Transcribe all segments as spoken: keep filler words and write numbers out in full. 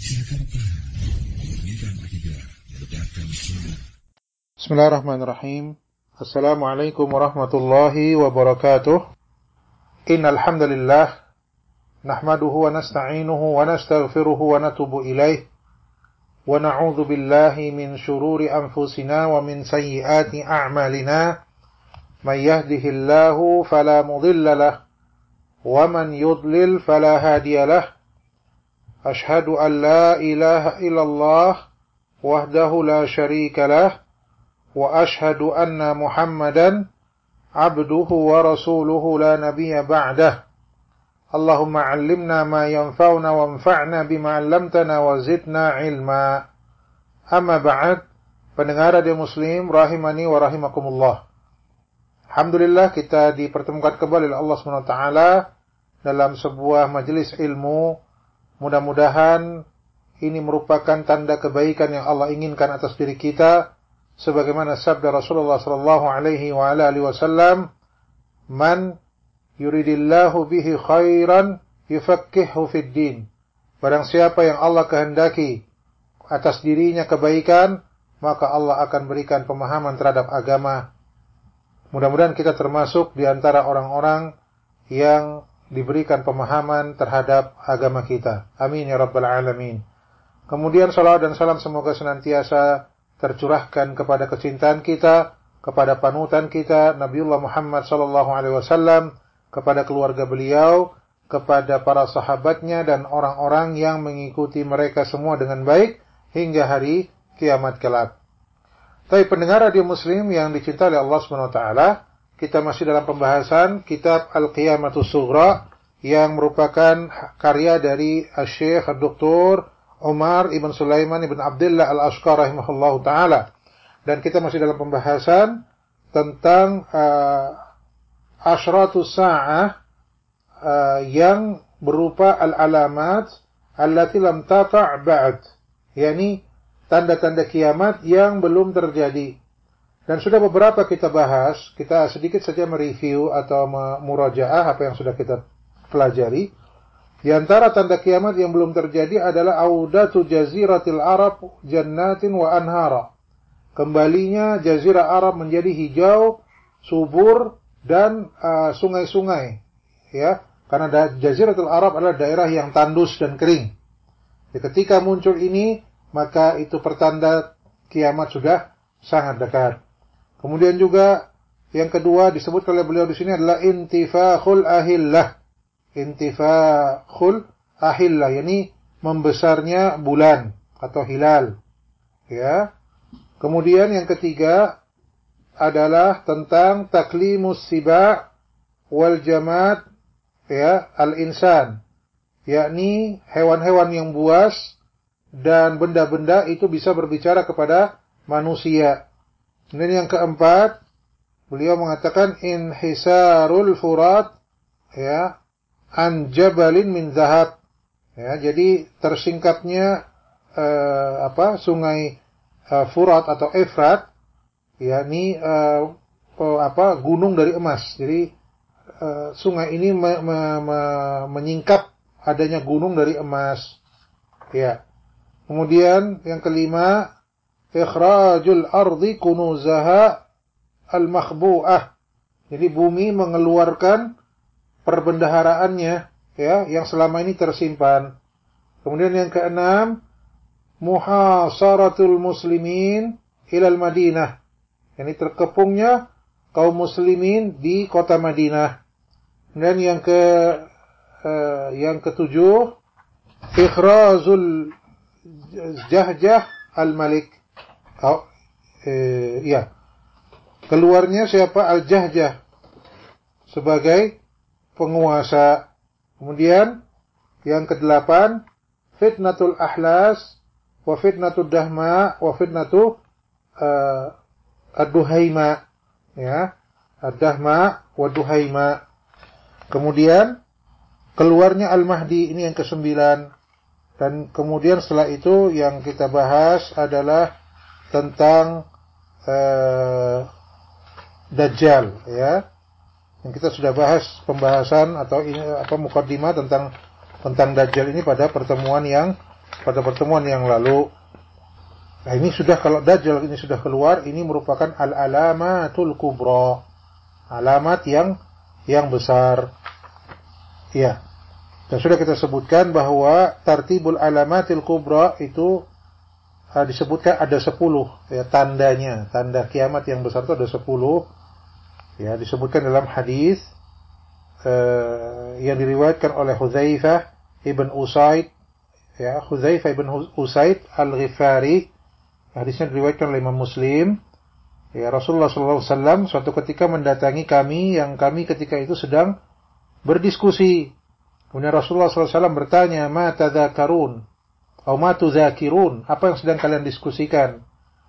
Jakarta, Medan Tiga, Ledakan Sunnah. Bismillahirrahmanirrahim. Assalamualaikum warahmatullahi wabarakatuh. Innal hamdalillah nahmaduhu wa nasta'inuhu wa nastaghfiruhu wa natubu ilaih wa na'udzu billahi min shururi anfusina wa min sayyiati a'malina. May yahdihillahu fala mudilla lahu wa man yudlil fala hadiya lahu. Ashhadu an la ilaha illallah wahdahu la syarika lah wa ashhadu anna Muhammadan abduhu wa rasuluhu la nabiyya ba'dah. Allahumma 'allimna ma yanfa'una wanfa'na bima 'allamtana wa zidna ilma. Amma ba'd. Pendengar radio Muslim rahimani wa rahimakumullah. Alhamdulillah kita dipertemukan kembali oleh Allah Subhanahu wa taala dalam sebuah majelis ilmu. Mudah-mudahan ini merupakan tanda kebaikan yang Allah inginkan atas diri kita, sebagaimana sabda Rasulullah sallallahu alaihi wa ala alihi wasallam, "Man yuridillahu bihi khairan yufaqqihu fid din." Barang siapa yang Allah kehendaki atas dirinya kebaikan, maka Allah akan berikan pemahaman terhadap agama. Mudah-mudahan kita termasuk di antara orang-orang yang diberikan pemahaman terhadap agama kita. Amin ya rabbal alamin. Kemudian salawat dan salam semoga senantiasa tercurahkan kepada kecintaan kita, kepada panutan kita Nabiullah Muhammad sallallahu alaihi wasallam, kepada keluarga beliau, kepada para sahabatnya dan orang-orang yang mengikuti mereka semua dengan baik hingga hari kiamat kelak. Tapi pendengar radio Muslim yang dicintai oleh Allah Subhanahu wa taala, kita masih dalam pembahasan kitab Al-Qiyamatus Sughra yang merupakan karya dari Syekh Doktor Umar Ibn Sulaiman Ibn Abdullah Al-Ashqar rahimahullahu ta'ala. Dan kita masih dalam pembahasan tentang uh, Ashratus Sa'ah uh, yang berupa al-alamat allati lam tata' ba'd, yakni tanda-tanda kiamat yang belum terjadi. Dan sudah beberapa kita bahas, kita sedikit saja mereview atau murajaah apa yang sudah kita pelajari. Di antara tanda kiamat yang belum terjadi adalah audatu jaziratil Arab jannatin wa anhara. Kembalinya jazirah Arab menjadi hijau, subur dan uh, sungai-sungai. Ya, karena jaziratul Arab adalah daerah yang tandus dan kering. Jadi ketika muncul ini, maka itu pertanda kiamat sudah sangat dekat. Kemudian juga yang kedua disebut oleh beliau di sini adalah intifakhul ahillah. Intifakhul ahillah, yakni membesarnya bulan atau hilal. Ya. Kemudian yang ketiga adalah tentang taklimus siba wal jamad, ya, al-insan. Yakni hewan-hewan yang buas dan benda-benda itu bisa berbicara kepada manusia. Kemudian yang keempat, beliau mengatakan inhisarul furat, ya, an jabalin min zahab. Ya, jadi tersingkapnya eh, apa? Sungai eh, Furat atau Efrat, yakni eh, apa? Gunung dari emas. Jadi eh, sungai ini me, me, me, menyingkap adanya gunung dari emas. Ya. Kemudian yang kelima, ikhrajul ardi kunuzaha al-makhbu'ah. Jadi bumi mengeluarkan perbendaharaannya, ya, yang selama ini tersimpan. Kemudian yang keenam, muhasaratul muslimin ilal Madinah. Yani terkepungnya kaum muslimin di kota Madinah. Dan yang ke uh, yang ketujuh, ikhrajul Jahjah al-Malik. Oh, eh, ya. Keluarnya siapa? Al-Jahjah sebagai penguasa. Kemudian yang kedelapan, fitnatul ahlas wa fitnatul dahma wa fitnatu uh, ad-duhaima, ya, ad-dahma wa duhaima. Kemudian keluarnya al-Mahdi, ini yang kesembilan. Dan kemudian setelah itu yang kita bahas adalah tentang uh, Dajjal, ya. Yang kita sudah bahas pembahasan atau ini apa mukaddimah tentang tentang Dajjal ini pada pertemuan yang pada pertemuan yang lalu. Nah, ini sudah, kalau Dajjal ini sudah keluar, ini merupakan al-alamatul kubra, alamat yang yang besar. Ya. Dan sudah kita sebutkan bahwa tartibul alamatil kubra itu uh, disebutkan ada sepuluh ya, tandanya, tanda kiamat yang besar itu ada sepuluh. Ya, disebutkan dalam hadis uh, yang diriwayatkan oleh Hudzaifah ibn Usaid, ya, Hudzaifah ibn Usaid Al-Ghifari. Hadisnya diriwayatkan oleh Imam Muslim. Ya, Rasulullah sallallahu alaihi wasallam suatu ketika mendatangi kami, yang kami ketika itu sedang berdiskusi. Kemudian Rasulullah sallallahu alaihi wasallam bertanya, "Ma tadzakarun?" Atau "Ma tudzakirun?" Apa yang sedang kalian diskusikan?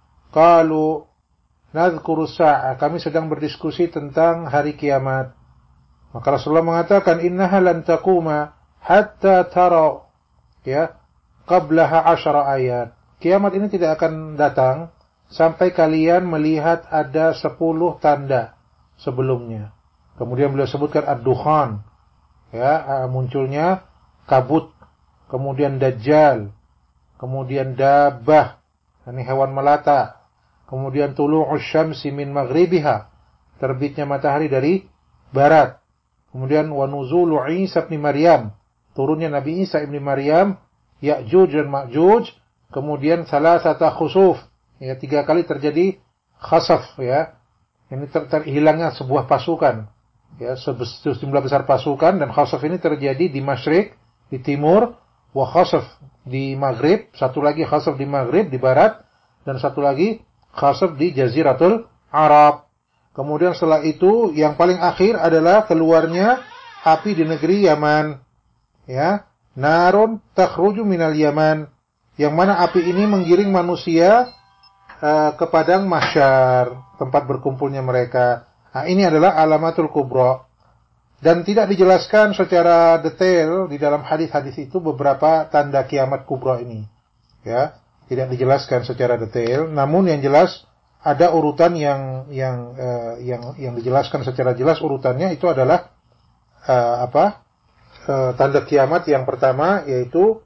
Qalu nadhkuru sa'ah. Kami sedang berdiskusi tentang hari kiamat. Maka Rasulullah mengatakan, "Innaha lan taquma hatta tara ya qablaha asyara ayat." Kiamat ini tidak akan datang sampai kalian melihat ada sepuluh tanda sebelumnya. Kemudian beliau sebutkan ad-dukhan, ya, munculnya kabut, kemudian dajjal, kemudian dabbah, ini hewan melata, kemudian tulu'us syamsi min maghribiha, terbitnya matahari dari barat, kemudian wa nuzulu Isa ibn Maryam, turunnya Nabi Isa ibn Maryam, Ya'juj dan Ma'juj. Kemudian salasata khusuf, ya, tiga kali terjadi khasaf, ya. Ini ter- terhilangnya sebuah pasukan, ya, sejumlah besar pasukan, dan khasaf ini terjadi di Masyrik, di timur, wa khasaf di Maghrib, satu lagi khasaf di Maghrib, di barat, dan satu lagi khasaf di Jaziratul Arab. Kemudian setelah itu yang paling akhir adalah keluarnya api di negeri Yaman, ya, narun takhruju minal Yaman, yang mana api ini menggiring manusia uh, ke padang mahsyar, tempat berkumpulnya mereka. Nah, ini adalah alamatul kubra. Dan tidak dijelaskan secara detail di dalam hadis-hadis itu beberapa tanda kiamat kubra ini. Ya, tidak dijelaskan secara detail, namun yang jelas ada urutan yang yang uh, yang yang dijelaskan secara jelas. Urutannya itu adalah uh, apa? Uh, tanda kiamat yang pertama yaitu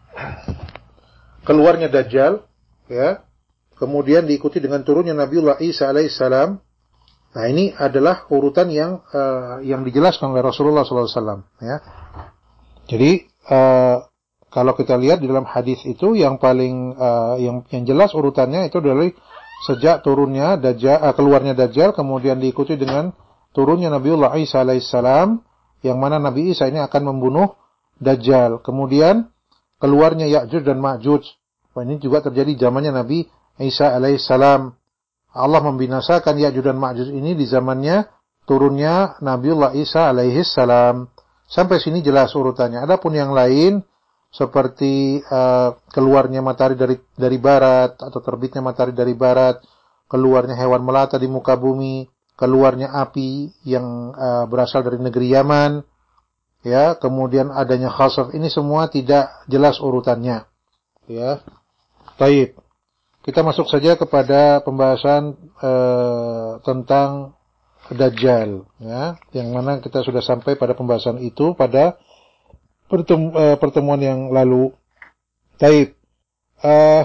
keluarnya Dajjal, ya. Kemudian diikuti dengan turunnya Nabiullah Isa alaihissalam. Nah, ini adalah urutan yang uh, yang dijelaskan oleh Rasulullah sallallahu alaihi wasallam, ya. Jadi uh, kalau kita lihat di dalam hadis itu yang paling uh, yang yang jelas urutannya itu dari sejak turunnya Dajjal, uh, keluarnya Dajjal, kemudian diikuti dengan turunnya Nabiullah Isa alaihissalam, yang mana Nabi Isa ini akan membunuh Dajjal. Kemudian keluarnya Ya'juj dan Ma'juj. Wah, ini juga terjadi zamannya Nabi Isa alaihissalam. Allah membinasakan Ya'juj dan Ma'juj ini di zamannya turunnya Nabiullah Isa alaihissalam. Sampai sini jelas urutannya. Adapun yang lain seperti uh, keluarnya matahari dari dari barat atau terbitnya matahari dari barat, keluarnya hewan melata di muka bumi, keluarnya api yang uh, berasal dari negeri Yaman, ya, kemudian adanya khasaf, ini semua tidak jelas urutannya, ya. Baik, kita masuk saja kepada pembahasan uh, tentang Dajjal, ya, yang mana kita sudah sampai pada pembahasan itu pada pertemu, uh, pertemuan yang lalu. Baik, uh,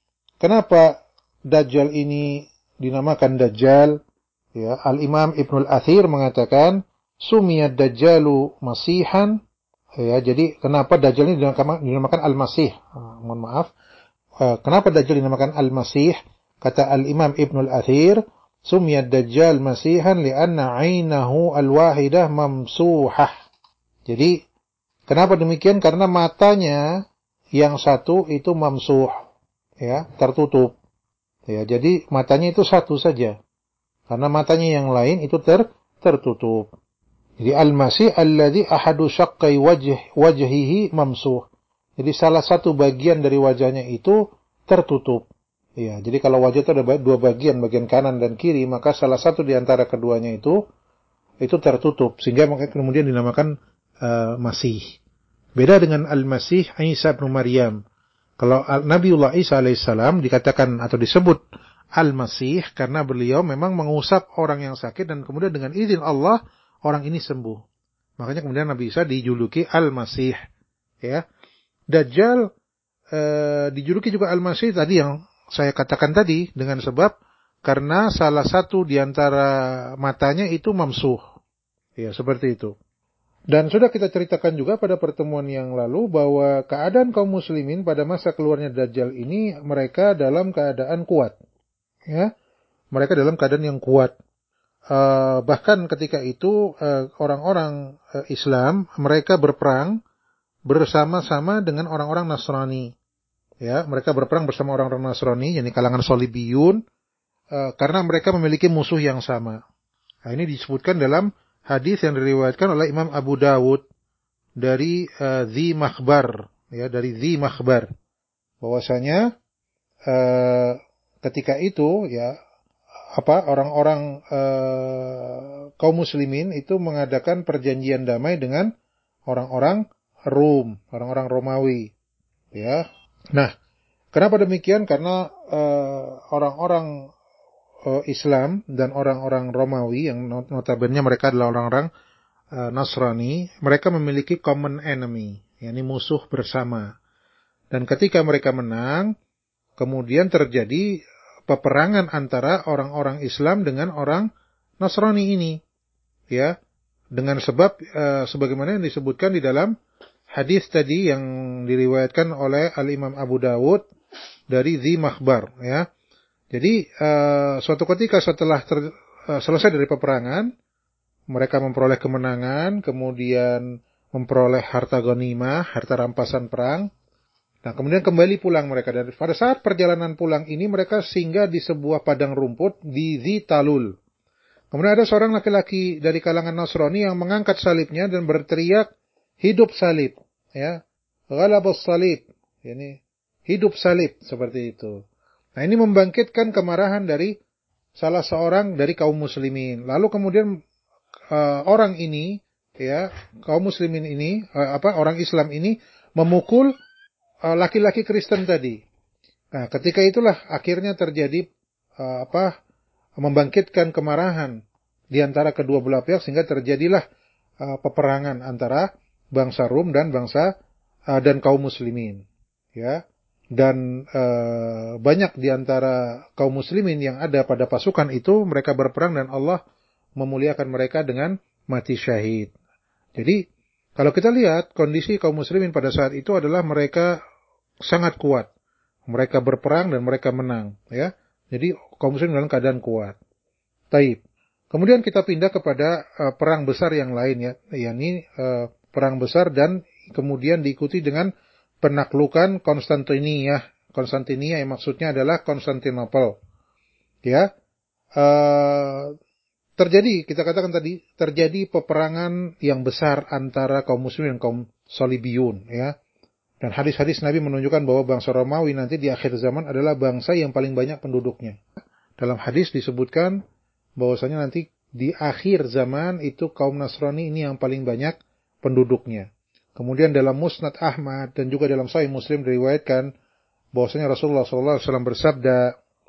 kenapa Dajjal ini dinamakan Dajjal? Ya, Al-Imam Ibnul Athir mengatakan, Sumiyad Dajjalu Masihan. Ya, jadi kenapa Dajjal ini dinamakan, dinamakan Al-Masih? Uh, mohon maaf. Uh, kenapa Dajjal dinamakan Al-Masih? Kata Al-Imam Ibnul Athir, Sumiyad Dajjal Masihan li'anna 'ainahu al-wahidah mamsuhah. Jadi kenapa demikian? Karena matanya yang satu itu mamsuh, ya, tertutup. Ya, jadi matanya itu satu saja. Karena matanya yang lain itu ter tertutup. Jadi al-masih alladhi ahadu syaqqai wajh wajhihi mamsuh. Jadi salah satu bagian dari wajahnya itu tertutup. Ya, jadi kalau wajah itu ada dua bagian, bagian kanan dan kiri, maka salah satu di antara keduanya itu itu tertutup, sehingga makanya kemudian dinamakan uh, Masih. Beda dengan Al-Masih Isa bin Maryam. Kalau Nabiullah Isa alaihissalam dikatakan atau disebut Al-Masih karena beliau memang mengusap orang yang sakit dan kemudian dengan izin Allah orang ini sembuh. Makanya kemudian Nabi Isa dijuluki Al-Masih. Ya. Dajjal uh, dijuluki juga Al-Masih tadi yang saya katakan tadi, dengan sebab karena salah satu di antara matanya itu mamsuh. Ya, seperti itu. Dan sudah kita ceritakan juga pada pertemuan yang lalu bahwa keadaan kaum muslimin pada masa keluarnya Dajjal ini, mereka dalam keadaan kuat. Ya, mereka dalam keadaan yang kuat. Uh, bahkan ketika itu uh, orang-orang uh, Islam, mereka berperang bersama-sama dengan orang-orang Nasrani. Ya, mereka berperang bersama orang-orang Nasrani, yakni kalangan Solibiyun, uh, karena mereka memiliki musuh yang sama. Nah, ini disebutkan dalam hadis yang diriwayatkan oleh Imam Abu Dawud dari uh, Dzi Makhbar, ya, dari Dzi Makhbar, bahwasanya uh, ketika itu, ya, apa orang-orang uh, kaum muslimin itu mengadakan perjanjian damai dengan orang-orang Rum, orang-orang Romawi, ya. Nah, kenapa demikian? Karena uh, orang-orang Islam dan orang-orang Romawi yang notabene mereka adalah orang-orang uh, Nasrani, mereka memiliki common enemy, yakni musuh bersama. Dan ketika mereka menang, kemudian terjadi peperangan antara orang-orang Islam dengan orang Nasrani ini, ya, dengan sebab uh, sebagaimana yang disebutkan di dalam hadis tadi yang diriwayatkan oleh Al-Imam Abu Dawud dari Dzi Makhbar, ya. Jadi uh, suatu ketika setelah ter, uh, selesai dari peperangan, mereka memperoleh kemenangan, kemudian memperoleh harta ghanimah, harta rampasan perang. Nah, kemudian kembali pulang mereka. Dan pada saat perjalanan pulang ini, mereka singgah di sebuah padang rumput di Dzi Talul. Kemudian ada seorang laki-laki dari kalangan Nasrani yang mengangkat salibnya dan berteriak, hidup salib, ya, ghalabas salib, ini hidup salib, seperti itu. Nah, ini membangkitkan kemarahan dari salah seorang dari kaum muslimin. Lalu kemudian uh, orang ini, ya, kaum muslimin ini, uh, apa orang Islam ini memukul uh, laki-laki Kristen tadi. Nah, ketika itulah akhirnya terjadi uh, apa membangkitkan kemarahan di antara kedua belah pihak sehingga terjadilah uh, peperangan antara bangsa Rum dan bangsa uh, dan kaum muslimin, ya. Dan e, banyak di antara kaum muslimin yang ada pada pasukan itu, mereka berperang dan Allah memuliakan mereka dengan mati syahid. Jadi, kalau kita lihat kondisi kaum muslimin pada saat itu adalah mereka sangat kuat. Mereka berperang dan mereka menang, ya. Jadi, kaum muslimin dalam keadaan kuat. Taib. Kemudian kita pindah kepada e, perang besar yang lain, ya, yakni e, perang besar dan kemudian diikuti dengan penaklukan Konstantinia. Konstantinia yang maksudnya adalah Konstantinopel. Ya, uh, terjadi, kita katakan tadi, terjadi peperangan yang besar antara kaum muslimin dan kaum Solibiyun, ya. Dan hadis-hadis Nabi menunjukkan bahwa bangsa Romawi nanti di akhir zaman adalah bangsa yang paling banyak penduduknya. Dalam hadis disebutkan bahwasanya nanti di akhir zaman itu kaum Nasrani ini yang paling banyak penduduknya. Kemudian dalam Musnad Ahmad dan juga dalam Sahih Muslim diriwayatkan bahwasanya Rasulullah shallallahu alaihi wasallam bersabda,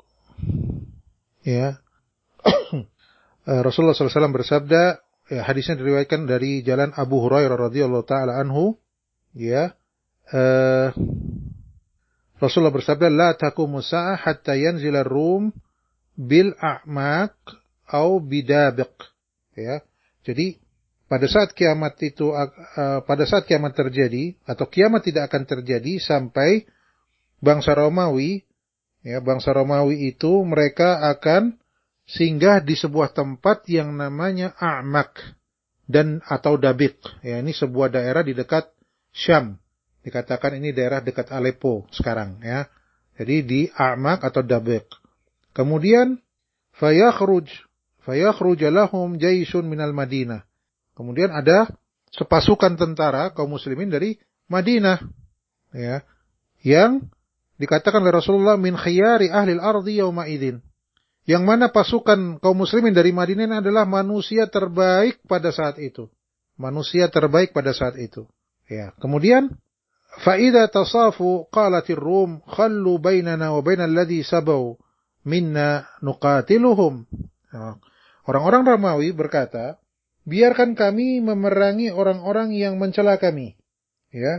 ya, Rasulullah shallallahu alaihi wasallam bersabda, ya, hadisnya diriwayatkan dari jalan Abu Hurairah radhiyallahu taala anhu, ya, uh, Rasulullah bersabda, la taqumu sa'ah hatta yanzila ar-rum bil a'maq au bidabiq, ya. Jadi pada saat kiamat itu, uh, pada saat kiamat terjadi, atau kiamat tidak akan terjadi sampai bangsa Romawi, ya, bangsa Romawi itu mereka akan singgah di sebuah tempat yang namanya A'maq dan atau Dabiq. Ya, ini sebuah daerah di dekat Syam. Dikatakan ini daerah dekat Aleppo sekarang, ya. Jadi di A'maq atau Dabiq. Kemudian fayakhruj fayakhruj lahum jaisun minal Madinah. Kemudian ada sepasukan tentara kaum muslimin dari Madinah, ya, yang dikatakan oleh Rasulullah min khiyari ahlil ardi yauma idzin. Yang mana pasukan kaum muslimin dari Madinah adalah manusia terbaik pada saat itu. Manusia terbaik pada saat itu. Ya, kemudian fa idza tasafu qalatir rum khallu bainana wa bainal ladzi sabaw minna nuqatiluhum. Orang-orang Romawi berkata, biarkan kami memerangi orang-orang yang mencela kami, ya,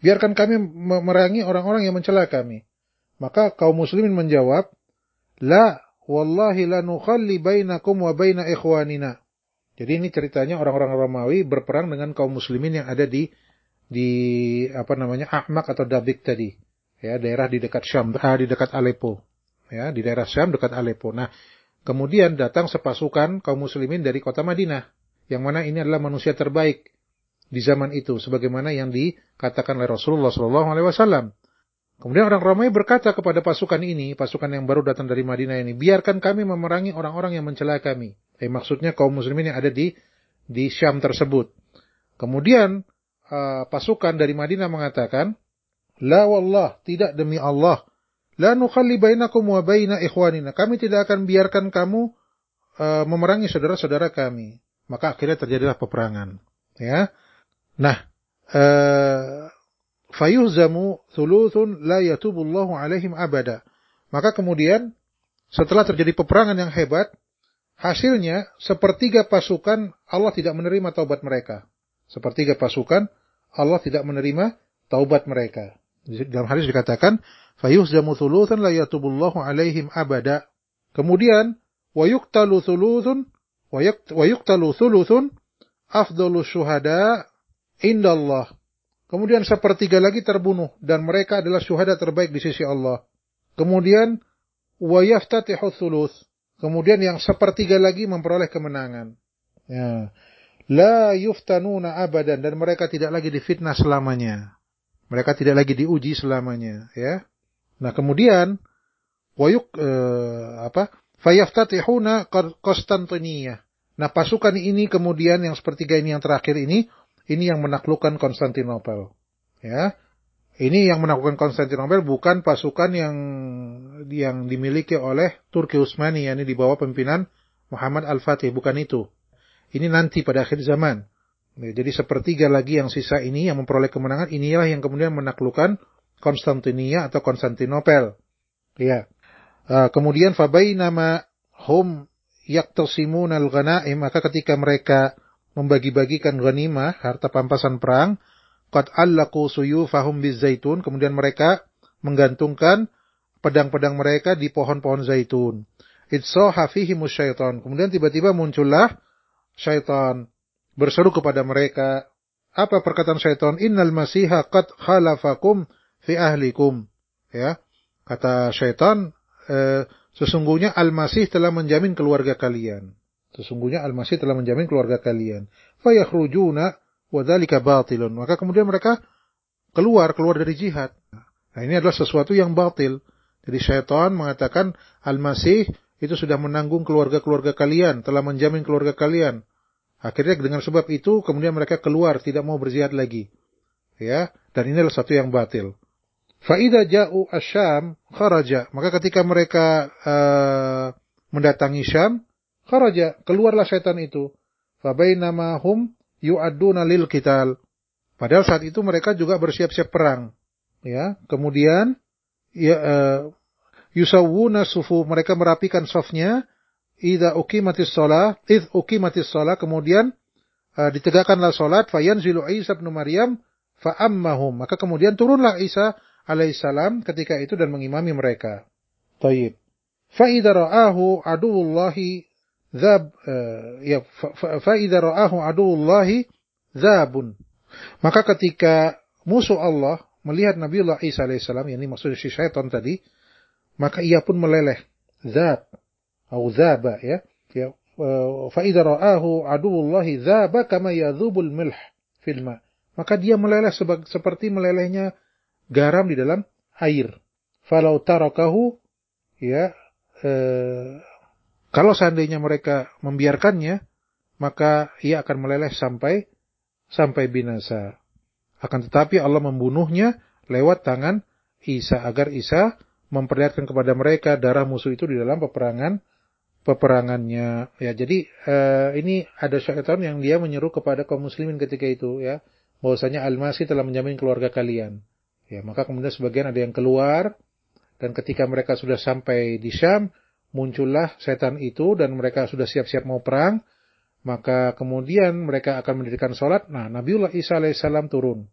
biarkan kami memerangi orang-orang yang mencela kami. Maka kaum muslimin menjawab, la wallahi la nukhalli bainakum wa baina ikhwanina. Jadi ini ceritanya orang-orang Romawi berperang dengan kaum muslimin yang ada di di apa namanya Ahmak atau Dabik tadi. Ya, daerah di dekat Syam, ah, di dekat Aleppo. Ya, di daerah Syam dekat Aleppo. Nah, kemudian datang sepasukan kaum muslimin dari kota Madinah, yang mana ini adalah manusia terbaik di zaman itu, sebagaimana yang dikatakan oleh Rasulullah shallallahu alaihi wasallam. Kemudian orang Romawi berkata kepada pasukan ini, pasukan yang baru datang dari Madinah ini, biarkan kami memerangi orang-orang yang mencela kami. Eh, maksudnya kaum muslimin yang ada di di Syam tersebut. Kemudian uh, pasukan dari Madinah mengatakan, la wallah, tidak demi Allah, la nukhalli bainakum wa baina ikhwanina. Kami tidak akan biarkan kamu uh, memerangi saudara-saudara kami. Maka akhirnya terjadilah peperangan. Ya. Nah, uh, fayuhzamu thuluthun la yatubullahu alaihim abada. Maka kemudian setelah terjadi peperangan yang hebat, hasilnya sepertiga pasukan Allah tidak menerima taubat mereka. Sepertiga pasukan Allah tidak menerima taubat mereka. Dalam hadis dikatakan, fayuhzamu thuluthun la yatubullahu alaihim abada. Kemudian wa yuqtalu thuluthun wa yuqtalu thuluthun afdhalu syuhada indallah. Kemudian sepertiga lagi terbunuh dan mereka adalah syuhada terbaik di sisi Allah. Kemudian wa yaftatihu thuluth. Kemudian yang sepertiga lagi memperoleh kemenangan. Ya. La yuftanuna abadan, dan mereka tidak lagi difitnah selamanya. Mereka tidak lagi diuji selamanya, ya. Nah, kemudian wayuk eh, apa? Fayaftatihuna Konstantiniyah. Nah, pasukan ini kemudian yang sepertiga ini yang terakhir ini ini yang menaklukkan Konstantinopel. Ya. Ini yang menaklukkan Konstantinopel bukan pasukan yang yang dimiliki oleh Turki Utsmani, yakni di bawah pimpinan Muhammad Al-Fatih, bukan itu. Ini nanti pada akhir zaman. Ya, jadi sepertiga lagi yang sisa ini yang memperoleh kemenangan, inilah yang kemudian menaklukkan Konstantinia atau Konstantinopel. Ya. Uh, kemudian fabainama hum yaqtasimuna al-ghanaim, maka ketika mereka membagi-bagikan ghanimah, harta pampasan perang, qad allaqu suyufahum bizaitun, kemudian mereka menggantungkan pedang-pedang mereka di pohon-pohon zaitun. Itsaha fihimus syaitan, kemudian tiba-tiba muncullah syaitan berseru kepada mereka. Apa perkataan syaitan? Innal masiha qad khalafakum fi ahlikum. Ya, kata syaitan, eh, sesungguhnya Al-Masih telah menjamin keluarga kalian. Sesungguhnya Al-Masih telah menjamin keluarga kalian. Fayakhrujuna wa dzalika batilun. Maka kemudian mereka keluar keluar dari jihad. Nah, ini adalah sesuatu yang batil. Jadi syaitan mengatakan Al-Masih itu sudah menanggung keluarga-keluarga kalian, telah menjamin keluarga kalian. Akhirnya dengan sebab itu kemudian mereka keluar, tidak mau berjihad lagi. Ya, dan ini adalah sesuatu yang batil. Fa idza ja'u asy-Syam kharaja, maka ketika mereka uh, mendatangi Syam, kharaja, keluarlah syaitan itu. Fa bainama hum yu'adduna lil qital. Padahal saat itu mereka juga bersiap-siap perang. Ya, kemudian ya uh, yusawwuna sufu, mereka merapikan safnya. Idza uqimatis shalah, id uqimatis shalah, kemudian uh, ditegakkanlah salat, fayanzilu Isa bin Maryam fa ammahum, maka kemudian turunlah Isa alaihissalam ketika itu dan mengimami mereka. Tayyib. Fa idza ra'ahu aduwullahi dzab uh, ya fa idza ra'ahu aduwullahi dzabun. Maka ketika musuh Allah melihat Nabiullah Isa alaihissalam, yakni maksudnya si syaitan tadi, maka ia pun meleleh. Dzab atau dzaba, ya. Ya, fa idza ra'ahu aduwullahi dzaba kama yadzubul milh fil ma. Maka dia meleleh seperti melelehnya garam di dalam air. Falau tarakahu, ya, eh, kalau seandainya mereka membiarkannya, maka ia akan meleleh sampai sampai binasa. Akan tetapi Allah membunuhnya lewat tangan Isa, agar Isa memperlihatkan kepada mereka darah musuh itu di dalam peperangan peperangannya. Ya, jadi uh, ini ada syaitan yang dia menyeru kepada kaum muslimin ketika itu, ya, bahwasanya Al-Masih telah menjamin keluarga kalian. Ya, maka kemudian sebagian ada yang keluar, dan ketika mereka sudah sampai di Syam, muncullah setan itu dan mereka sudah siap-siap mau perang. Maka kemudian mereka akan mendirikan salat. Nah, Nabiullah Isa alaihissalam turun.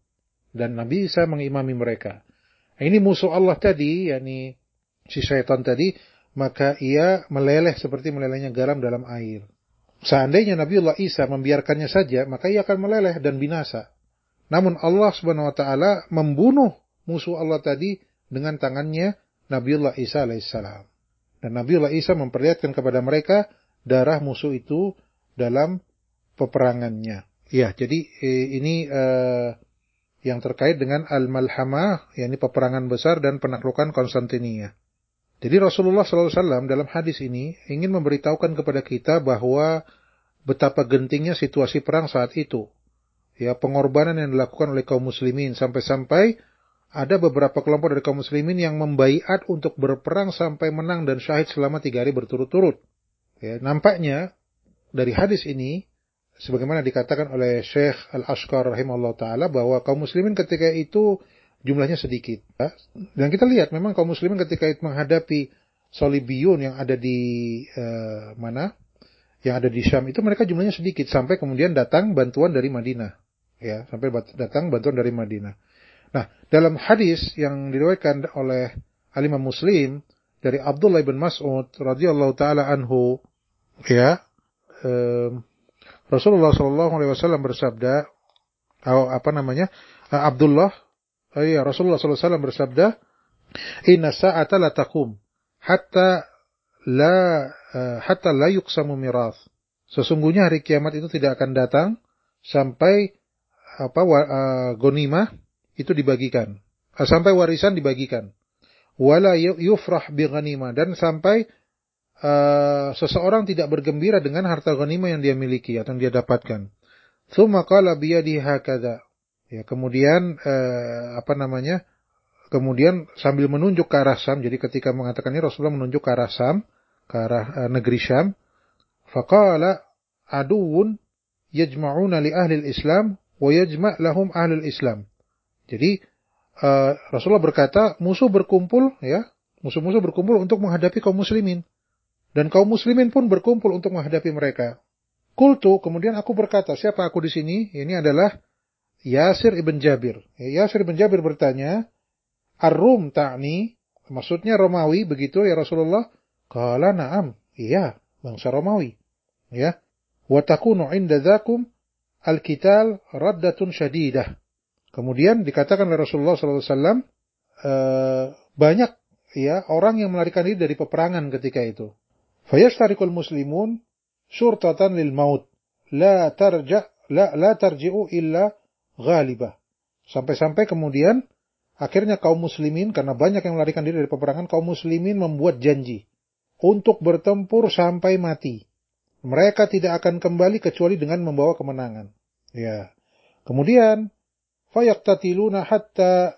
dan Nabi Isa mengimami mereka. Nah, ini musuh Allah tadi, yakni si syaitan tadi, maka ia meleleh seperti melelehnya garam dalam air. Seandainya Nabiullah Isa membiarkannya saja, maka ia akan meleleh dan binasa. Namun Allah Subhanahu wa taala membunuh musuh Allah tadi dengan tangannya Nabiullah Isa alaihissalam. Dan Nabiullah Isa memperlihatkan kepada mereka darah musuh itu dalam peperangannya. Ya, jadi ini eh, yang terkait dengan Al-Malhamah, yakni peperangan besar dan penaklukan Konstantinia. Jadi Rasulullah shallallahu alaihi wasallam dalam hadis ini ingin memberitahukan kepada kita bahwa betapa gentingnya situasi perang saat itu. Ya, pengorbanan yang dilakukan oleh kaum muslimin sampai-sampai ada beberapa kelompok dari kaum muslimin yang membaiat untuk berperang sampai menang dan syahid selama tiga hari berturut-turut. Ya, nampaknya dari hadis ini, sebagaimana dikatakan oleh Syekh Al-Ashqar rahimahullah ta'ala, bahwa kaum muslimin ketika itu jumlahnya sedikit. Ya. Dan kita lihat memang kaum muslimin ketika itu menghadapi Salibiyun yang ada di eh, mana? Yang ada di Syam itu mereka jumlahnya sedikit sampai kemudian datang bantuan dari Madinah. Ya, sampai datang bantuan dari Madinah. Nah, dalam hadis yang diriwayatkan oleh Al-Imam Muslim dari Abdullah bin Mas'ud radhiyallahu taala anhu, ya, eh, Rasulullah sallallahu alaihi wasallam bersabda, atau apa namanya? Abdullah Oh iya, Rasulullah sallallahu alaihi wasallam bersabda, "Inna sa'ata la taqum hatta la uh, hatta la yuqsamu mirath." Sesungguhnya hari kiamat itu tidak akan datang sampai apa uh, ghanimah itu dibagikan, uh, sampai warisan dibagikan. Wala yufrah bi ghanimah, dan sampai uh, seseorang tidak bergembira dengan harta ghanimah yang dia miliki atau yang dia dapatkan. Tsumma qala bi yadihi hakadha. Ya, kemudian eh, apa namanya? Kemudian sambil menunjuk ke arah Syam. Jadi ketika mengatakan ini Rasulullah menunjuk ke arah Syam, ke arah eh, negeri Syam. Faqala aduun yajma'una li ahli al-Islam wa yajma' lahum ahli al-Islam. Jadi eh, Rasulullah berkata, musuh berkumpul ya, musuh-musuh berkumpul untuk menghadapi kaum muslimin. Dan kaum muslimin pun berkumpul untuk menghadapi mereka. Qultu, kemudian aku berkata, siapa aku di sini? Ini adalah Yasir ibn Jabir. Yasir ibn Jabir bertanya, Ar-Rum ta'ni, maksudnya Romawi begitu ya Rasulullah? Qala na'am, iya, bangsa Romawi. Ya. Wa takunu 'inda dzakum al-qital raddatun syadidah. Kemudian dikatakan oleh Rasulullah sallallahu alaihi wasallam, uh, banyak ya orang yang melarikan diri dari peperangan ketika itu. Fayashtariqul muslimun syurtatan lil maut, la tarja la la tarji'u illa ghalibah. Sampai-sampai kemudian akhirnya kaum muslimin, karena banyak yang melarikan diri dari peperangan, kaum muslimin membuat janji untuk bertempur sampai mati. Mereka tidak akan kembali kecuali dengan membawa kemenangan. Ya. Kemudian fayaqtatiluna hatta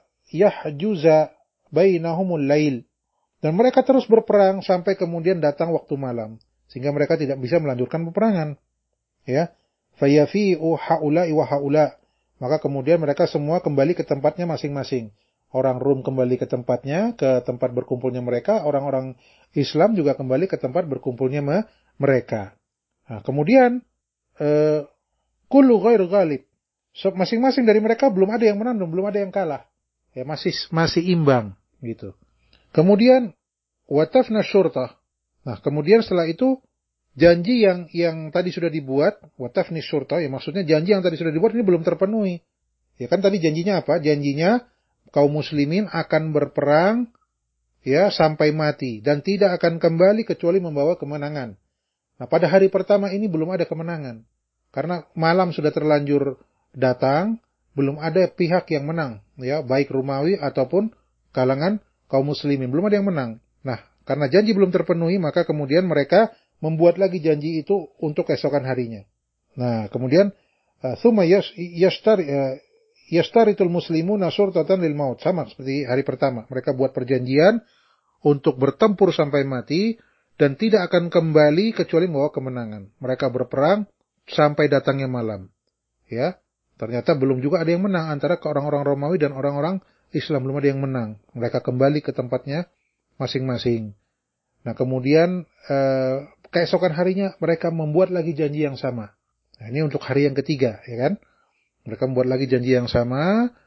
yahjuza bainahumul lail. Dan mereka terus berperang sampai kemudian datang waktu malam, sehingga mereka tidak bisa melanjutkan peperangan. Ya. Fayafi'u haula'i wa haula'. Maka kemudian mereka semua kembali ke tempatnya masing-masing. Orang Rum kembali ke tempatnya, ke tempat berkumpulnya mereka. Orang-orang Islam juga kembali ke tempat berkumpulnya mereka. Nah, kemudian, eh, kullu ghairu ghalib. So, masing-masing dari mereka belum ada yang menang, belum ada yang kalah. Ya, masih masih imbang gitu. Kemudian watafna syurtah. Nah, kemudian setelah itu janji yang yang tadi sudah dibuat, watafni syurta, ya maksudnya janji yang tadi sudah dibuat ini belum terpenuhi. Ya kan tadi janjinya apa? Janjinya kaum muslimin akan berperang ya sampai mati dan tidak akan kembali kecuali membawa kemenangan. Nah, pada hari pertama ini belum ada kemenangan. Karena malam sudah terlanjur datang, belum ada pihak yang menang, ya, baik Romawi ataupun kalangan kaum muslimin, belum ada yang menang. Nah, karena janji belum terpenuhi, maka kemudian mereka membuat lagi janji itu untuk keesokan harinya. Nah, kemudian thumma yashtari yashtaritul muslimuna syurtatan lil maut, sama seperti hari pertama. Mereka buat perjanjian untuk bertempur sampai mati dan tidak akan kembali kecuali membawa kemenangan. Mereka berperang sampai datangnya malam. Ya, ternyata belum juga ada yang menang antara orang-orang Romawi dan orang-orang Islam, belum ada yang menang. Mereka kembali ke tempatnya masing-masing. Nah, kemudian eh, keesokan harinya mereka membuat lagi janji yang sama. Nah, ini untuk hari yang ketiga, ya kan? Mereka membuat lagi janji yang sama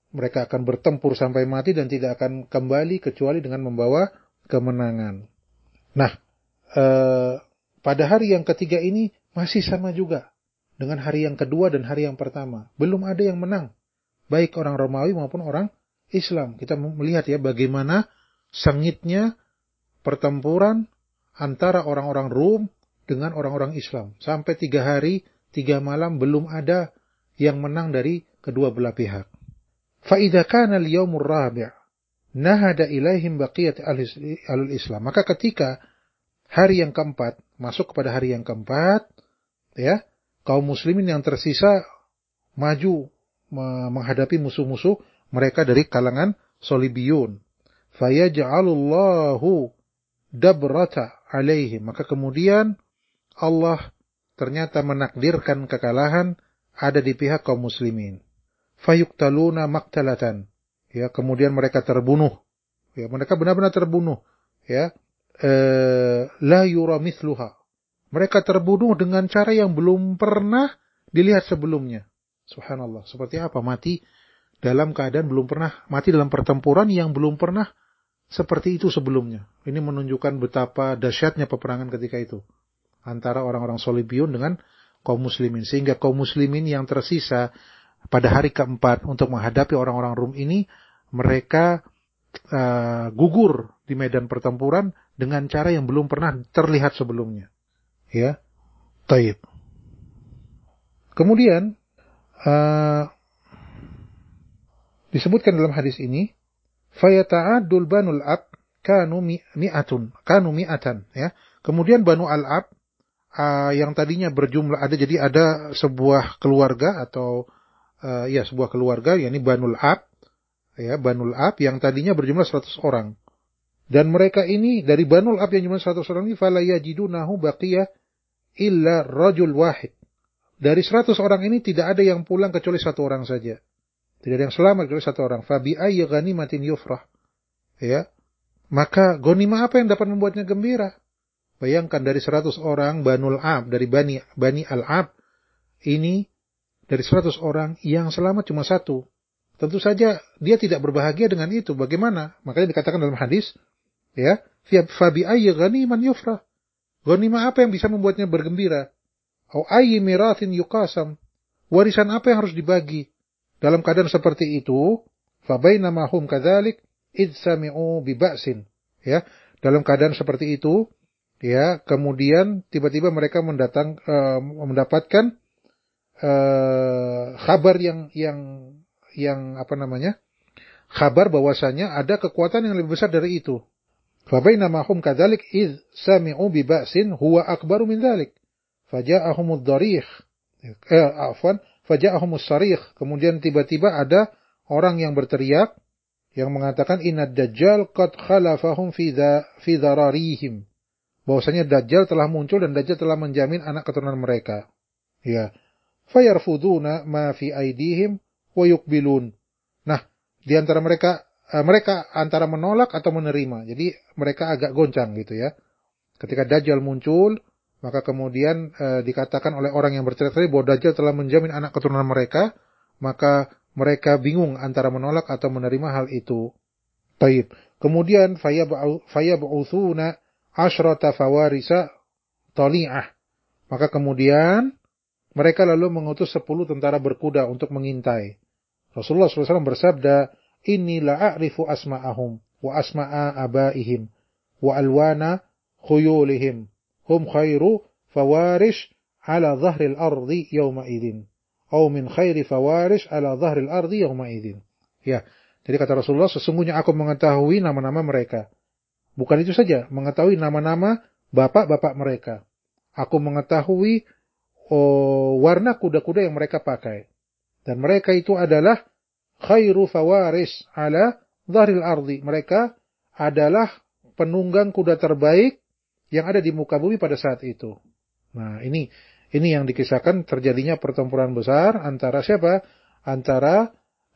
Mereka akan bertempur sampai mati dan tidak akan kembali kecuali dengan membawa kemenangan. Nah, eh, pada hari yang ketiga ini masih sama juga dengan hari yang kedua dan hari yang pertama. Belum ada yang menang, baik orang Romawi maupun orang Islam. Kita melihat ya bagaimana sengitnya pertempuran antara orang-orang Rum dengan orang-orang Islam. Sampai tiga hari, tiga malam belum ada yang menang dari kedua belah pihak. فَإِذَا كَانَ الْيَوْمُ الرَّابِعِ نَهَدَ إِلَيْهِمْ بَقِيَةِ أَهْلِ الْإِسْلَامِ. Maka ketika hari yang keempat, masuk kepada hari yang keempat, ya, kaum muslimin yang tersisa maju menghadapi musuh-musuh mereka dari kalangan Solibiyun. فَيَجْعَلُ اللَّهُ دَبْرَةَ عَلَيْهِمْ. Maka kemudian Allah ternyata menakdirkan kekalahan ada di pihak kaum muslimin. Fayuqtaluna maqtalatan. Ya, kemudian mereka terbunuh. Ya, mereka benar-benar terbunuh. Ya, eh, la yura mithluha. Mereka terbunuh dengan cara yang belum pernah dilihat sebelumnya. Subhanallah. Seperti apa? Mati dalam keadaan belum pernah, mati dalam pertempuran yang belum pernah seperti itu sebelumnya. Ini menunjukkan betapa dahsyatnya peperangan ketika itu antara orang-orang Solibiyun dengan kaum muslimin. Sehingga kaum muslimin yang tersisa pada hari keempat untuk menghadapi orang-orang Rum ini, mereka uh, gugur di medan pertempuran dengan cara yang belum pernah terlihat sebelumnya. Ya, taib. Kemudian uh, disebutkan dalam hadis ini, fayata'addul banul ab kanu mi'atun, kanu mi'atan. Ya, kemudian Banu al-Ab uh, yang tadinya berjumlah ada, jadi ada sebuah keluarga atau Uh, ya sebuah keluarga, yakni Banul Ab, ya Banul Ab yang tadinya berjumlah seratus orang. Dan mereka ini dari Banul Ab yang jumlah seratus orang ini fala yajidunahu baqiyah illa rajul wahid. Dari seratus orang ini tidak ada yang pulang kecuali satu orang saja. Tidak ada yang selamat kecuali satu orang. Fa bi ayyi ghanimatin yufrah. Ya. Maka ghanimah apa yang dapat membuatnya gembira? Bayangkan dari seratus orang Banul Ab, dari Bani Bani Al-Ab ini, dari seratus orang yang selamat cuma satu. Tentu saja dia tidak berbahagia dengan itu. Bagaimana? Makanya dikatakan dalam hadis, ya, fa bi ayyi ghaniman yufrah. Ghanimah apa yang bisa membuatnya bergembira? Au ayyi mirathin yuqasam. Warisan apa yang harus dibagi? Dalam keadaan seperti itu, fa bainama hum kadzalik id sami'u bi ba'sin. Ya, dalam keadaan seperti itu, ya, kemudian tiba-tiba mereka mendatang uh, mendapatkan Uh, kabar yang yang yang apa namanya? Kabar bahwasanya ada kekuatan yang lebih besar dari itu. Fa bainama hum kadzalik id sami'u bi ba'sin huwa akbaru min dzalik. Faja'ahumud darikh. Eh, afwan, faja'ahumus sarikh. Kemudian tiba-tiba ada orang yang berteriak yang mengatakan innad dajjal qad khalafahum fi dha fi dhararihim. Bahwasanya Dajjal telah muncul dan Dajjal telah menjamin anak keturunan mereka. Ya. Fayarfuduna ma fi aidihim wa yuqbilun. Nah, di antara mereka uh, mereka antara menolak atau menerima. Jadi mereka agak goncang gitu ya. Ketika Dajjal muncul, maka kemudian uh, dikatakan oleh orang yang bercerita tadi bahwa Dajjal telah menjamin anak keturunan mereka, maka mereka bingung antara menolak atau menerima hal itu. Baik. Kemudian fayab'utsuna asyrata fawarisa tali'ah. Maka kemudian mereka lalu mengutus sepuluh tentara berkuda untuk mengintai. Rasulullah shallallahu alaihi wasallam bersabda, Inni la'a'rifu asma'ahum, wa asma'a abaihim, wa alwana khuyulihim, hum khairu fawarish ala dhahril ardi yawma idin, au min khairi fawarish ala dhahril ardi yawma idin. Ya, jadi kata Rasulullah, sesungguhnya aku mengetahui nama-nama mereka. Bukan itu saja, mengetahui nama-nama bapak-bapak mereka. Aku mengetahui Oh, warna kuda-kuda yang mereka pakai. Dan mereka itu adalah khairu fawaris ala dhahril ardi. Mereka adalah penunggang kuda terbaik yang ada di muka bumi pada saat itu. Nah, ini ini yang dikisahkan terjadinya pertempuran besar antara siapa? Antara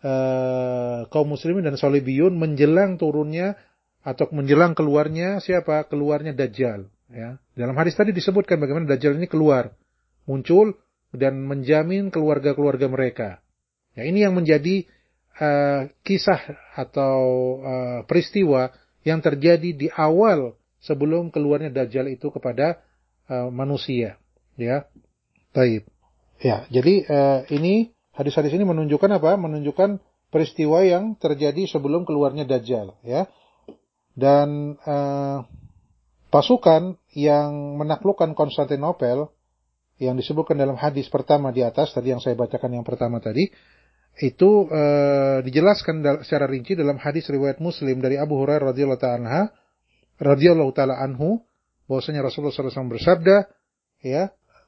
uh, kaum muslimin dan Solibiyun menjelang turunnya atau menjelang keluarnya siapa? Keluarnya Dajjal. Ya. Dalam hadis tadi disebutkan bagaimana Dajjal ini keluar. Muncul dan menjamin keluarga-keluarga mereka. Ya, ini yang menjadi uh, kisah atau uh, peristiwa yang terjadi di awal sebelum keluarnya Dajjal itu kepada uh, manusia. Ya, baik. Ya, jadi uh, ini hadis-hadis ini menunjukkan apa? Menunjukkan peristiwa yang terjadi sebelum keluarnya Dajjal. Ya, dan uh, pasukan yang menaklukkan Konstantinopel yang disebutkan dalam hadis pertama di atas tadi yang saya bacakan yang pertama tadi itu e, dijelaskan secara rinci dalam hadis riwayat Muslim dari Abu Hurairah radhiyallahu ta'ala radhiyallahu ta'ala anhu bahwasanya Rasulullah shallallahu alaihi wasallam bersabda ya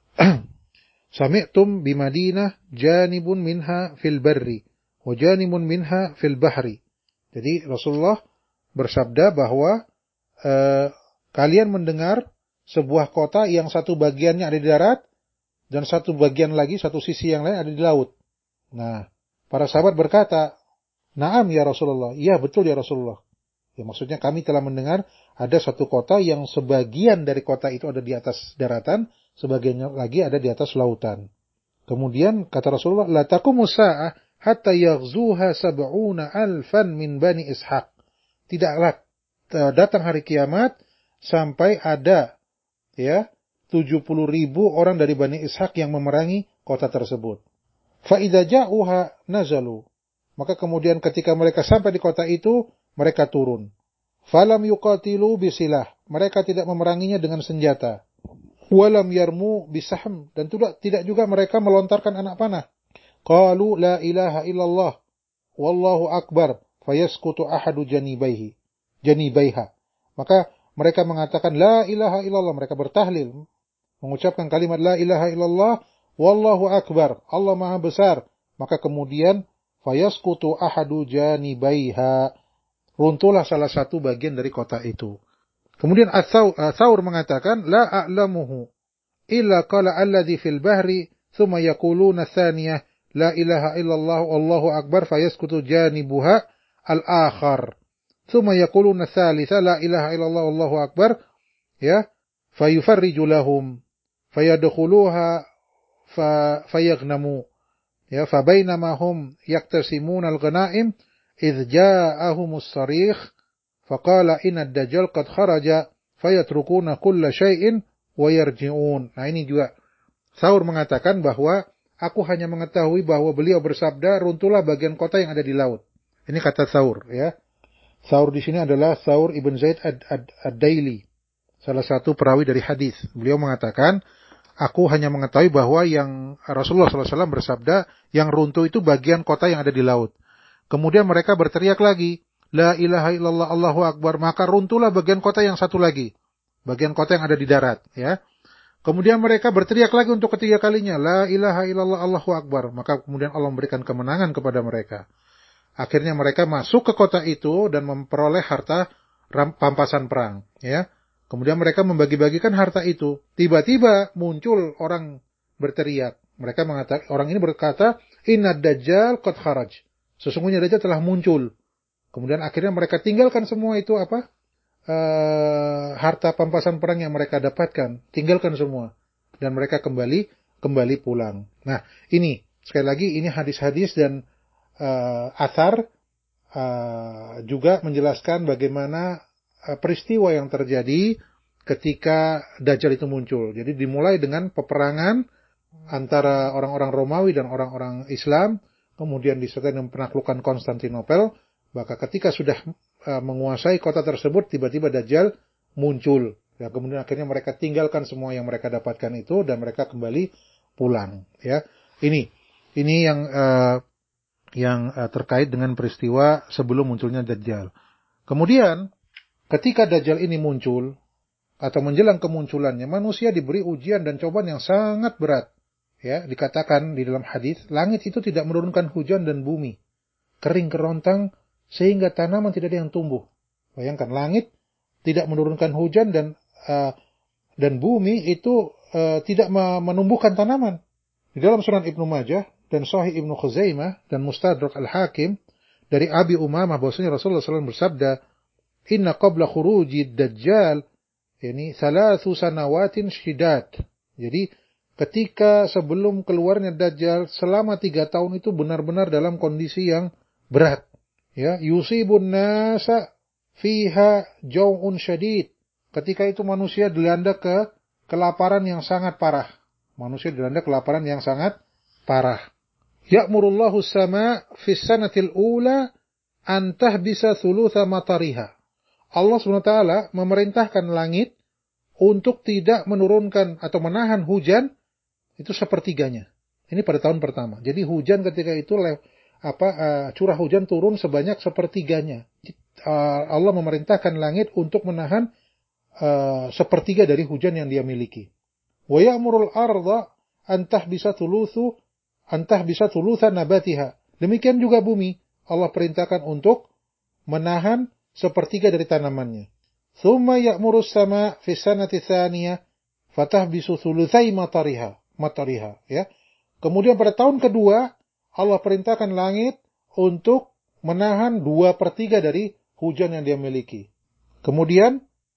sami'tum bi Madinah janibun minha fil barri wa janibun minha fil bahri. Jadi Rasulullah bersabda bahwa e, kalian mendengar sebuah kota yang satu bagiannya ada di darat dan satu bagian lagi, satu sisi yang lain ada di laut. Nah, para sahabat berkata, "Na'am ya Rasulullah." Iya, betul ya Rasulullah. Ya, maksudnya kami telah mendengar ada satu kota yang sebagian dari kota itu ada di atas daratan, sebagian lagi ada di atas lautan. Kemudian kata Rasulullah, "La taqumu sa'ah hatta yaghzuha sab'una alfan min Bani Ishaq." Tidaklah datang hari kiamat sampai ada ya tujuh puluh ribu orang dari Bani Ishaq yang memerangi kota tersebut. Fa idza ja'uha nazalu. Maka kemudian ketika mereka sampai di kota itu, mereka turun. Falam yuqatilu bisilah. Mereka tidak memeranginya dengan senjata. Walam yarmu bisahm. Dan tidak, tidak juga mereka melontarkan anak panah. Qalu la ilaha illallah. Wallahu akbar. Fayaskutu ahadu janibaihi. Janibaiha. Maka mereka mengatakan la ilaha illallah. Mereka bertahlil. Mengucapkan kalimat la ilaha illallah. Wallahu akbar. Allah maha besar. Maka kemudian fayaskutu ahadu janibaiha. Runtuhlah salah satu bagian dari kota itu. Kemudian Ats-Tsaur mengatakan la a'lamuhu illa qala alladhi fil bahri thumma yaquluna tsaniyah la ilaha illallah wallahu akbar fayaskutu janibuha al-akhar. Thumma yaquluna tsalitsa la ilaha illallah wallahu akbar ya fayufarriju lahum fayadkhuluha fayaghnamu ya fa bainama hum yaktasimuna al-ghanaim idh ja'ahumus sarikh faqala inna ad-dajjal qad kharaja fayatrukuna kulla syai'in wa yarji'un. Nah ini juga Tsaur mengatakan bahwa aku hanya mengetahui bahwa beliau bersabda runtuhlah bagian kota yang ada di laut. Ini kata Tsaur ya. Tsaur di sini adalah Tsaur ibn Zaid ad-Daili, salah satu perawi dari hadis. Beliau mengatakan, aku hanya mengetahui bahwa yang Rasulullah shallallahu alaihi wasallam bersabda, yang runtuh itu bagian kota yang ada di laut. Kemudian mereka berteriak lagi, la ilaha illallah Allahu akbar, maka runtuhlah bagian kota yang satu lagi, bagian kota yang ada di darat. Ya. Kemudian mereka berteriak lagi untuk ketiga kalinya, la ilaha illallah Allahu akbar, maka kemudian Allah memberikan kemenangan kepada mereka. Akhirnya mereka masuk ke kota itu dan memperoleh harta pampasan perang. Ya. Kemudian mereka membagi-bagikan harta itu. Tiba-tiba muncul orang berteriak. Mereka mengatakan, orang ini berkata, Inna Dajjal qad kharaj. Sesungguhnya Dajjal telah muncul. Kemudian akhirnya mereka tinggalkan semua itu apa? Uh, harta pampasan perang yang mereka dapatkan. Tinggalkan semua. Dan mereka kembali kembali pulang. Nah, ini. Sekali lagi, ini hadis-hadis dan uh, athar uh, juga menjelaskan bagaimana peristiwa yang terjadi ketika Dajjal itu muncul. Jadi dimulai dengan peperangan antara orang-orang Romawi dan orang-orang Islam, kemudian disertai dengan penaklukan Konstantinopel. Maka ketika sudah uh, menguasai kota tersebut, tiba-tiba Dajjal muncul. Ya, kemudian akhirnya mereka tinggalkan semua yang mereka dapatkan itu dan mereka kembali pulang. Ya, ini ini yang uh, yang uh, terkait dengan peristiwa sebelum munculnya Dajjal. Kemudian ketika Dajjal ini muncul, atau menjelang kemunculannya, manusia diberi ujian dan cobaan yang sangat berat. Ya, dikatakan di dalam hadis, langit itu tidak menurunkan hujan dan bumi kering kerontang sehingga tanaman tidak ada yang tumbuh. Bayangkan, langit tidak menurunkan hujan dan uh, dan bumi itu uh, tidak menumbuhkan tanaman. Di dalam Sunan Ibnu Majah dan Sahih Ibnu Khuzaimah dan Mustadrak Al-Hakim dari Abi Umamah bahwasanya Rasulullah shallallahu alaihi wasallam bersabda, Inna qabla khuruji Dajjal ini thalathu sanawatin syidat. Jadi ketika sebelum keluarnya Dajjal selama tiga tahun itu benar-benar dalam kondisi yang berat. Ya, yusibun nasa fiha jau'un syadid. Ketika itu manusia dilanda ke kelaparan yang sangat parah. Manusia dilanda kelaparan yang sangat parah. Ya'murullahu as-sama' fi sanatil ula an tahbisa thulutha matariha. Allah subhanahu wa taala memerintahkan langit untuk tidak menurunkan atau menahan hujan itu sepertiganya. Ini pada tahun pertama. Jadi hujan ketika itu apa uh, curah hujan turun sebanyak sepertiganya. Uh, Allah memerintahkan langit untuk menahan uh, sepertiga dari hujan yang dia miliki. Wa ya'murul arda an tahbisa thuluthu an tahbisa thulutha nabatiha. Demikian juga bumi, Allah perintahkan untuk menahan sepertiga dari tanamannya. Thumma ya'murus sama' fi sanati tsaniyah fatahbisu thulutsai matariha, matariha, ya. Kemudian pada tahun kedua Allah perintahkan langit untuk menahan dua per tiga dari hujan yang dia miliki. Kemudian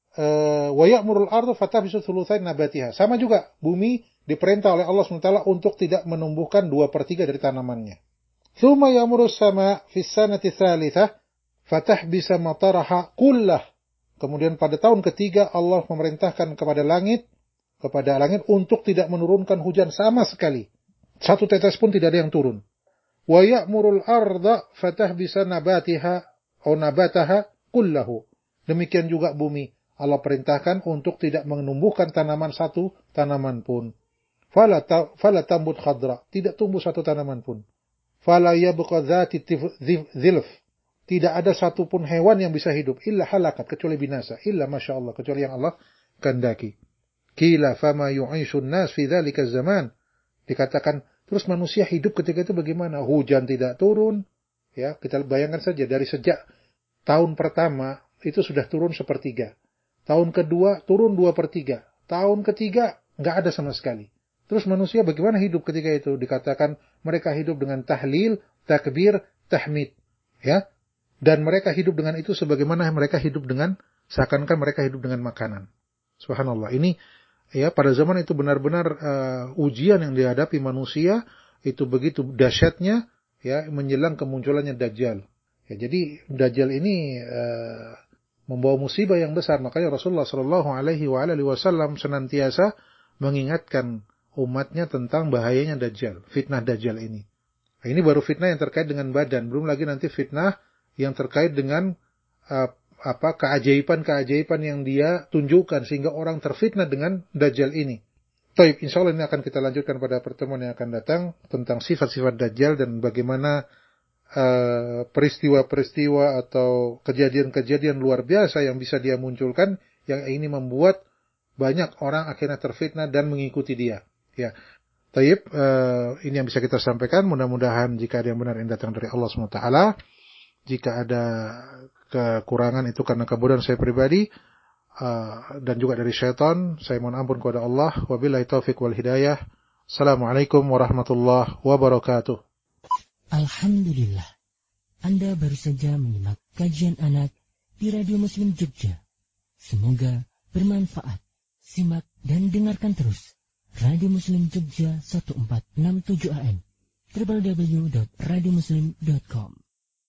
wa ya'murul ardu fatahbisu thulutsai nabatiha. Sama juga bumi diperintah oleh Allah subhanahu wa taala untuk tidak menumbuhkan dua per tiga dari tanamannya. Thumma ya'murus sama' fi sanati tsalitsah fatahbisa mataraha kullah. Kemudian pada tahun ketiga Allah memerintahkan kepada langit kepada langit untuk tidak menurunkan hujan sama sekali. Satu tetes pun tidak ada yang turun. Wa ya'murul arda fatahbisa nabatiha atau nabataha kullahu. Demikian juga bumi Allah perintahkan untuk tidak menumbuhkan tanaman satu tanaman pun. Fala ta, fala tambut khadra, tidak tumbuh satu tanaman pun. Fala yabqa dzati dzilf. Tidak ada satupun hewan yang bisa hidup. Illa halakat, kecuali binasa. Illa masya Allah, kecuali yang Allah kehendaki. Qila fama yu'ishun nas fi dzalika zaman. Dikatakan, terus manusia hidup ketika itu bagaimana? Hujan tidak turun. Ya, kita bayangkan saja dari sejak tahun pertama itu sudah turun sepertiga. Tahun kedua turun dua per tiga. Tahun ketiga nggak ada sama sekali. Terus manusia bagaimana hidup ketika itu? Dikatakan mereka hidup dengan tahlil, takbir, tahmid. Ya. Dan mereka hidup dengan itu sebagaimana mereka hidup dengan, seakan-akan mereka hidup dengan makanan. Subhanallah. Ini ya pada zaman itu benar-benar uh, ujian yang dihadapi manusia itu begitu dahsyatnya ya menjelang kemunculannya Dajjal. Ya, jadi Dajjal ini uh, membawa musibah yang besar. Makanya Rasulullah Shallallahu Alaihi Wasallam senantiasa mengingatkan umatnya tentang bahayanya Dajjal, fitnah Dajjal ini. Nah, ini baru fitnah yang terkait dengan badan, belum lagi nanti fitnah yang terkait dengan uh, apa keajaiban-keajaiban yang dia tunjukkan sehingga orang terfitnah dengan Dajjal ini. Taib, insyaallah ini akan kita lanjutkan pada pertemuan yang akan datang tentang sifat-sifat Dajjal dan bagaimana uh, peristiwa-peristiwa atau kejadian-kejadian luar biasa yang bisa dia munculkan yang ini membuat banyak orang akhirnya terfitnah dan mengikuti dia. Ya. Taib, uh, ini yang bisa kita sampaikan. Mudah-mudahan jika ada yang benar yang datang dari Allah subhanahu wa taala. Jika ada kekurangan itu karena kebodohan saya pribadi uh, dan juga dari syaitan, saya mohon ampun kepada Allah. Wabillahi taufiq wal hidayah. Assalamualaikum warahmatullahi wabarakatuh. Alhamdulillah. Anda baru saja menyimak kajian anak di Radio Muslim Jogja. Semoga bermanfaat. Simak dan dengarkan terus Radio Muslim Jogja seribu empat ratus enam puluh tujuh A M w w w titik radio muslim titik com.